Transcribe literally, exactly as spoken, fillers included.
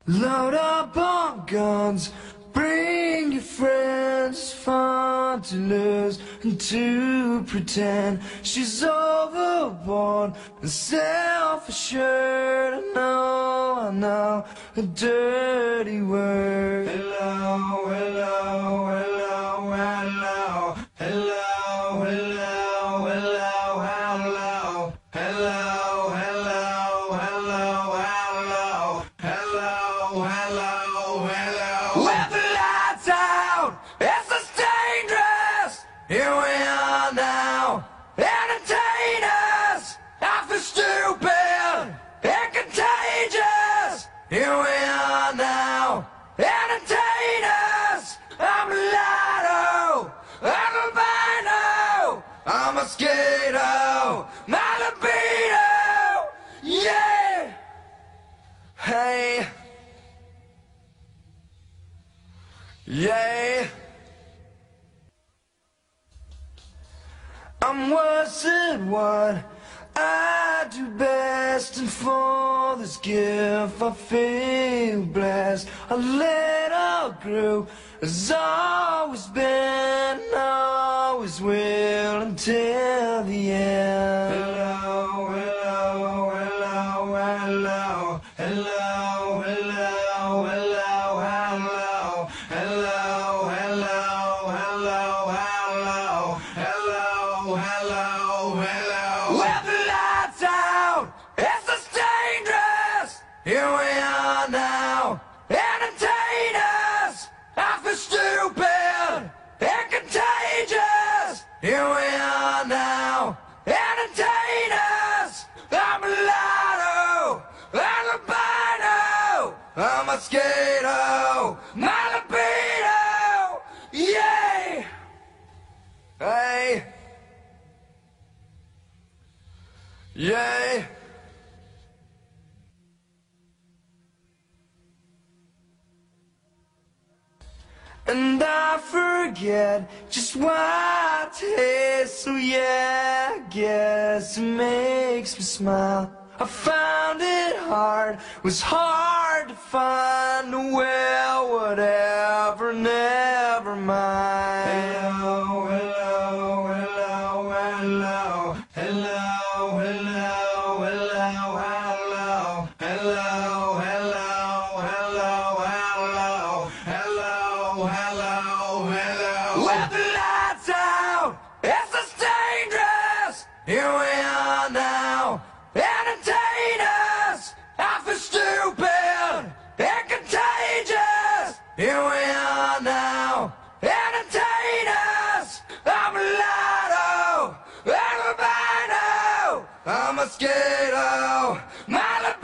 Load up on guns, bring your friends. It's fun to lose and to pretend she's overboard and self-assured. I know, I know, a dirty word. Hello, hello, hello, hello, hello, hello, hello, hello, hello, hello, hello, hello, hello, hello. With the lights out, it's just dangerous. Here we are now, entertain us. I feel stupid and contagious. Here we are now, entertain us. I'm a lotto, I'm a albino, I'm a mosquito, my libido. Yeah. Hey. Yeah. I'm worse at what I do best, and for this gift I feel blessed. A little group has always been, always will until the end. Hello, hello, hello, hello, hello, hello, hello, hello, hello, hello, hello, hello, hello, hello. With the lights out, it's just dangerous. Here we are now, entertain us. I feel stupid and contagious. Here we are now, entertain us. I'm a lotto, I'm a albino, I'm a mosquito, my libido. Yay! Hey! Yay! And I forget just what taste, so yeah, I guess it makes me smile. I found it hard, was hard to find. Well, whatever, never mind. Hello, hello, hello, hello, hello, hello, hello, hello, hello, hello, hello, hello, hello, hello. With the lights out, it's just dangerous. Here we are now, entertain us. I feel stupid and contagious. Here we are now, entertain us. I'm a lotto, I'm a albino, I'm a mosquito, my